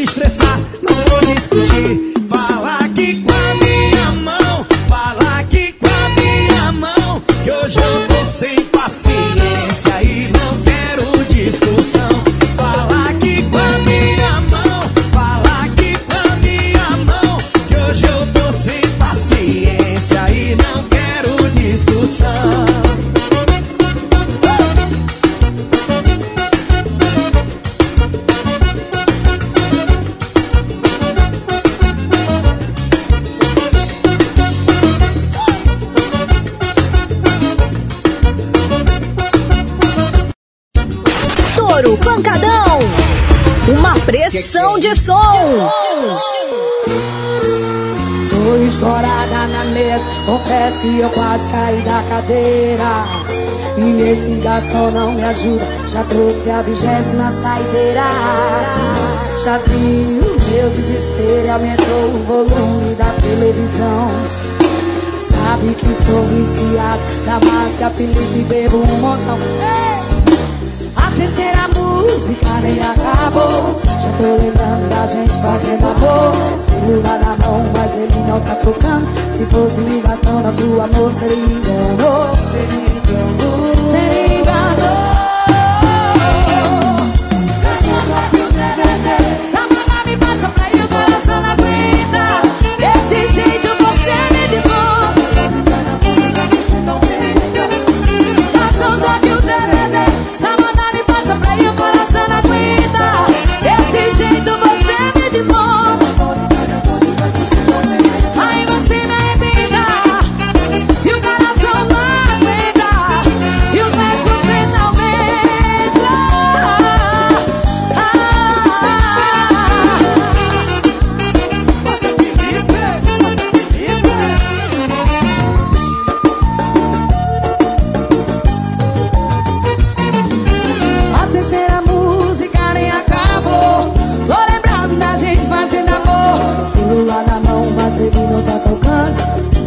se estressar, não vou discutir. Fala aqui com a minha mão, fala aqui com a minha mão, que hoje eu tô sem paciência e não quero discussão. Fala aqui com a minha mão, fala aqui com a minha mão, que hoje eu tô sem paciência e não quero discussão. Pancadão, uma pressão de som. Tô escorada na mesa, confesso que eu quase caí da cadeira. E esse garçom não me ajuda, já trouxe a vigésima saideira. Já vi o meu desespero e aumentou o volume da televisão. Sabe que sou viciado da Márcia Felipe, bebo um montão. A terceira música nem acabou, já tô lembrando da gente fazendo amor. Celular na mão, mas ele não tá tocando. Se fosse ligação, nosso amor seria engano. Seria engano, seria engano. Samana me passa pra ir, o coração não aguenta. Desse jeito você me desmonta. Da saudade o D V D. Samana me passa pra ir, o coração não aguenta. Desse jeito você me desmonta. Aí você me arrebenta e o coração não aguenta. E os versos você não aguenta. Nossa Felipe, nossa Felipe. A terceira música nem acabou, tô lembrando da gente fazendo amor. Celular na mão, mas ele não tá tocando.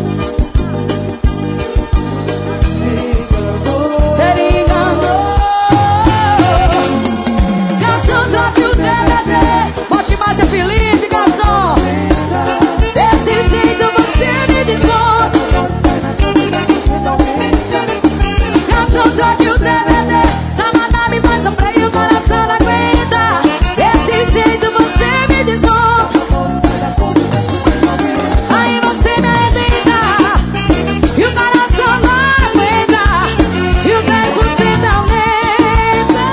Se enganou. Garçom, troque o D V D, bote mais a Felipe, garçom. Desse jeito você me desconta. Garçom, troque o D V D, Samana me passa pra ir, o coração não aguenta. Desse jeito você me desmonta. Aí você me arrebenta e o coração não aguenta. E o dez você não aumenta.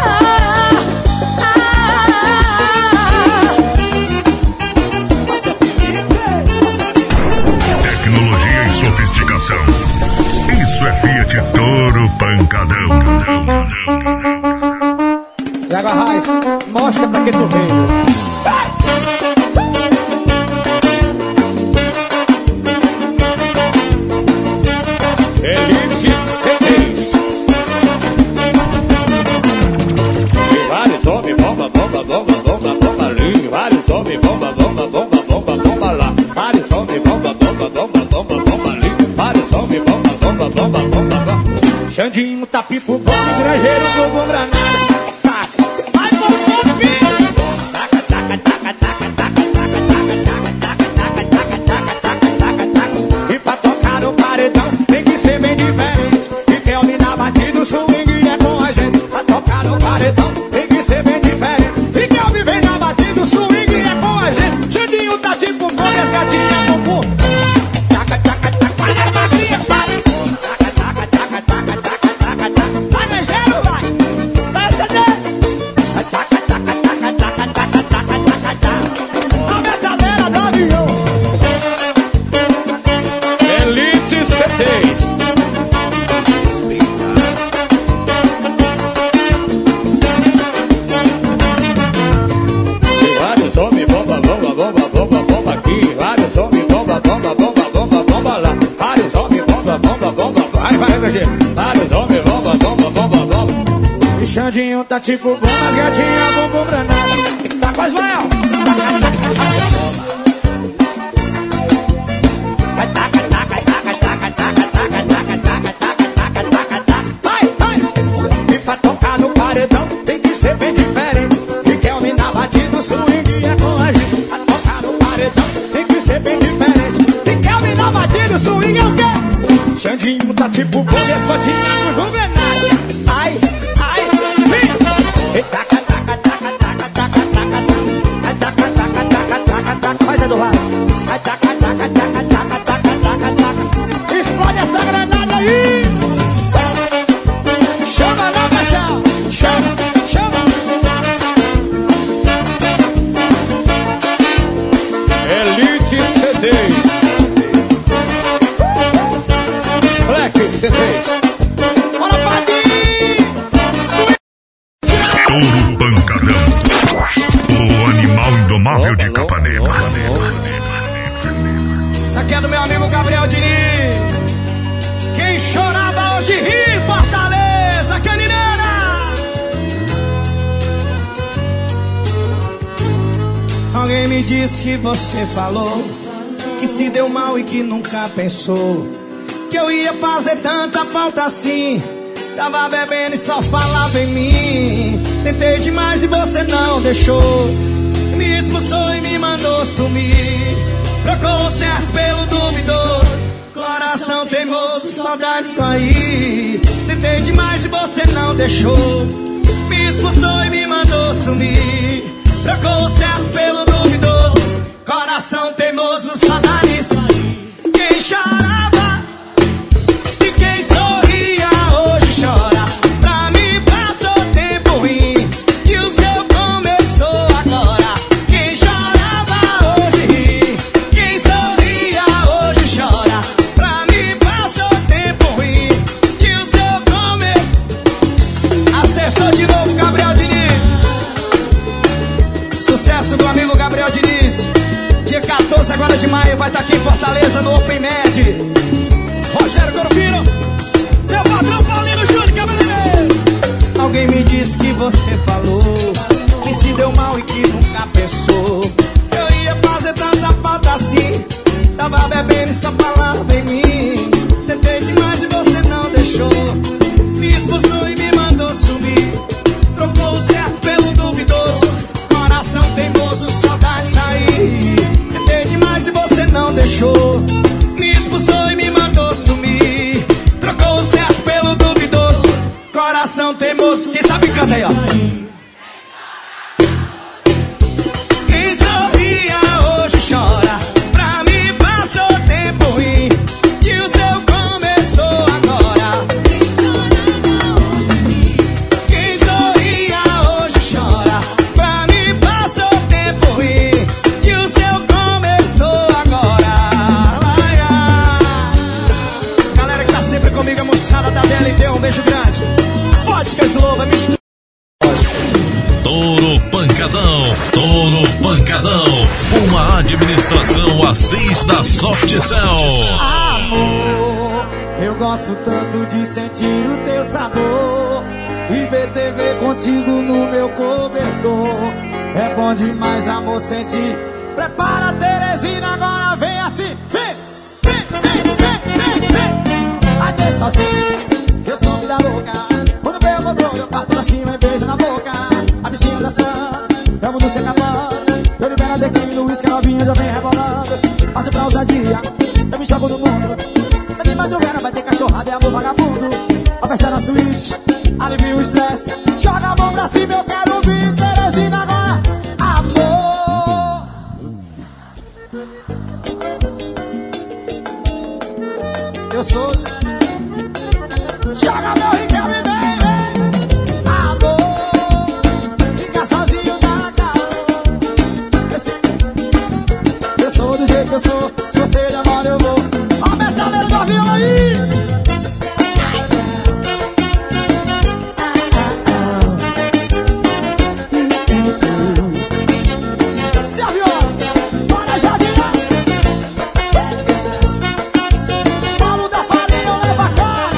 Tecnologia e sofisticação. Isso é Fiat Toro Pancadão. E agora, Raiz, mostra pra que tu veio. Elite C três. E vários homens, bomba, bomba, bomba, bomba, bomba ali. Vários homens, bomba, bomba, bomba, bomba, bomba lá. Vários homens, bomba, bomba, bomba, bomba, bomba ali. Vários homens, bomba, bomba, bomba, bomba, bomba. Xandinho, tá pipo, bom, granjeiro, fogo, granada. Vai, bom, bom, filho. Taca, taca, taca, taca, taca, taca, taca, taca, taca, taca, taca, taca, taca, taca. E pra tocar no paredão tem que ser bem diferente. E Kelvin na batida, o swing é com a gente. Pra tocar no paredão tem que ser bem diferente. E Kelvin vem na batida, o swing é com a gente. Xandinho tá tipo bom e as gatinhas no pulo. Taca, taca, taca, olha a magrinha, para. Taca, taca, taca, taca, taca, taca, taca. Vai, granjeiro, vai. Sai essa daí. Taca, taca, taca, taca, taca, taca, taca, taca. A verdadeira do avião. Elite C três. Vários homens, bomba, bomba, bomba, bomba, bomba aqui. Vários homens, bomba, bomba, bomba, bomba, bomba lá. Vários homens, bomba, bomba, bomba. Vai, vai, granjeiro. Vários homens, bomba, bomba, bomba, bomba. E Xandinho tá tipo bomba, gatinha, bumbum, granada. Tá quase maior. Vai, vai. E pra tocar no paredão tem que ser bem diferente. E Kelvin na batida, o swing que é com a gente. A tocar no paredão tem que ser bem diferente. Tem que eliminar batida, o swing é o quê? Xandinho tá tipo bom, escotinha no Juvenal. Ai, ai, vem! E taca, taca, taca, taca, taca, taca, taca, taca, taca, taca, taca, taca, faz a do lado. Ai, taca, taca, taca, taca, taca, taca, taca. Explode essa granada aí! Chama na pressão! Chama, chama! Elite C Ds. Black C Ds. Bora, Patinho! Touro Pancadão. O animal indomável de Capanema. Isso aqui é do meu amigo Gabriel Diniz. Quem chorava hoje ri, Fortaleza, Canineira. Alguém me disse que você falou que se deu mal e que nunca pensou que eu ia fazer tanta falta assim. Tava bebendo e só falava em mim. Tentei demais e você não deixou. Me expulsou e me mandou sumir. Trocou o certo pelo duvidoso. Coração teimoso, saudade só aí. Tentei demais e você não deixou. Me expulsou e me mandou sumir. Trocou o certo pelo duvidoso. Coração teimoso, saudade só aí. Quem chorava e quem sorria hoje chora. Pra mim passou tempo ruim e o seu começou agora. Quem chorava hoje ri, quem sorria hoje chora. Pra mim passou tempo ruim e o seu começo. Acertou de novo, Gabriel Diniz. Sucesso do amigo Gabriel Diniz. Dia quatorze agora de maio vai estar aqui em Fortaleza no Open Med. Rogério Corfino, meu patrão Paulino Júnior, cabeleireiro. Alguém me disse que você falou que se deu mal e que nunca pensou que eu ia fazer tanta falta assim. Tava bebendo e só falava em mim. Tentei demais e você não deixou. Me expulsou e me mandou sumir. Trocou o certo pelo duvidoso. Coração teimoso, saudade sair. Tentei demais e você não deixou. Me expulsou e me mandou sumir. Trocou o certo pelo duvidoso. Coração teimoso. Quem sabe canta aí, ó. Quem sorria hoje chora. Pra mim passou tempo ruim e o seu começou agora. Quem sorria hoje chora. Pra mim passou tempo ruim e o seu começou agora. Galera que tá sempre comigo, a moçada da D L T, um beijo grande. Vodka Slova, mistura. Touro Pancadão, Touro Pancadão, uma administração Assis da Softcell. Amor, eu gosto tanto de sentir o teu sabor e ver T V contigo no meu cobertor. É bom demais, amor, sentir. Prepara, Teresina, agora vem assim. Vem, vem, vem, vem, vem, vem. Vai ver sozinho, eu sou vida louca. Quando vem o controle, eu parto pra cima e beijo na boca. A bichinha dançando, tamo no sem acabando. Eu libero a dequinho, uísque, a novinha já vem rebolando. Parto pra ousadia, eu me jogo no mundo. Eu de madrugada vai ter cachorrada e amor vagabundo. A festa na suíte, alivia o estresse. Joga a mão pra cima, eu quero ouvir Teresina agora. Amor, eu sou. Joga meu Riquelme, vem, vem. Amor, fica sozinho na calor. Eu sou do jeito que eu sou. Se você demora eu vou. Ó, metaleiro do avião aí. Se avião, bora jardinar. Paulo da farinha, leva a cara.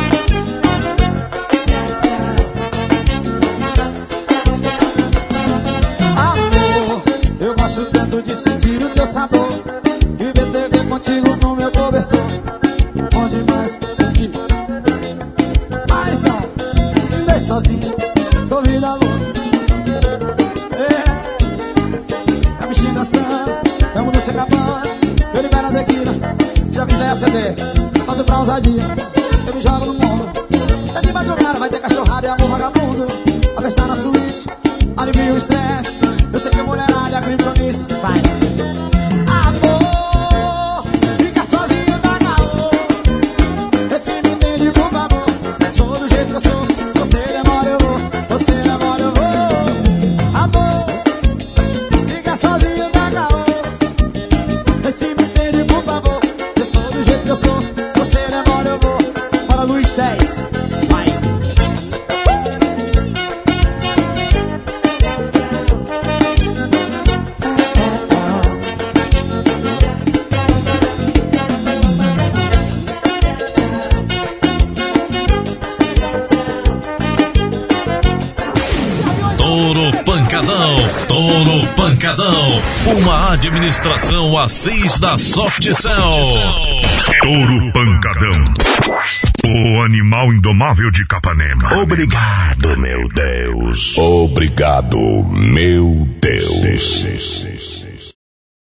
Amor, eu gosto tanto de sentir o teu sabor e ver T V contigo no meu cobertor. Bom demais sentir. Mas não, me deixe sozinho, sou vida louca. É, passando, meu mundo se acabando. Eu libero a tequila, já fiz a C D. Volto pra ousadia, eu me jogo no mundo. É de madrugada, vai ter cachorrada e amor vagabundo. A festa na suíte, alivia o estresse. Eu sei que a mulherada é a criptonista. Vai. Amor, fica sozinho da gaô. Esse me entende, por favor. Sou do jeito que eu sou. Se você demora eu vou, você demora eu vou. Amor, fica sozinho da gaô. Esse me entende, por favor. Eu sou do jeito que eu sou. Se você demora eu vou. Bora Luiz dez. Vai. Pancadão, Touro Pancadão, uma administração a seis da Softcell. Touro Pancadão, o animal indomável de Capanema. Obrigado, meu Deus. Obrigado, meu Deus.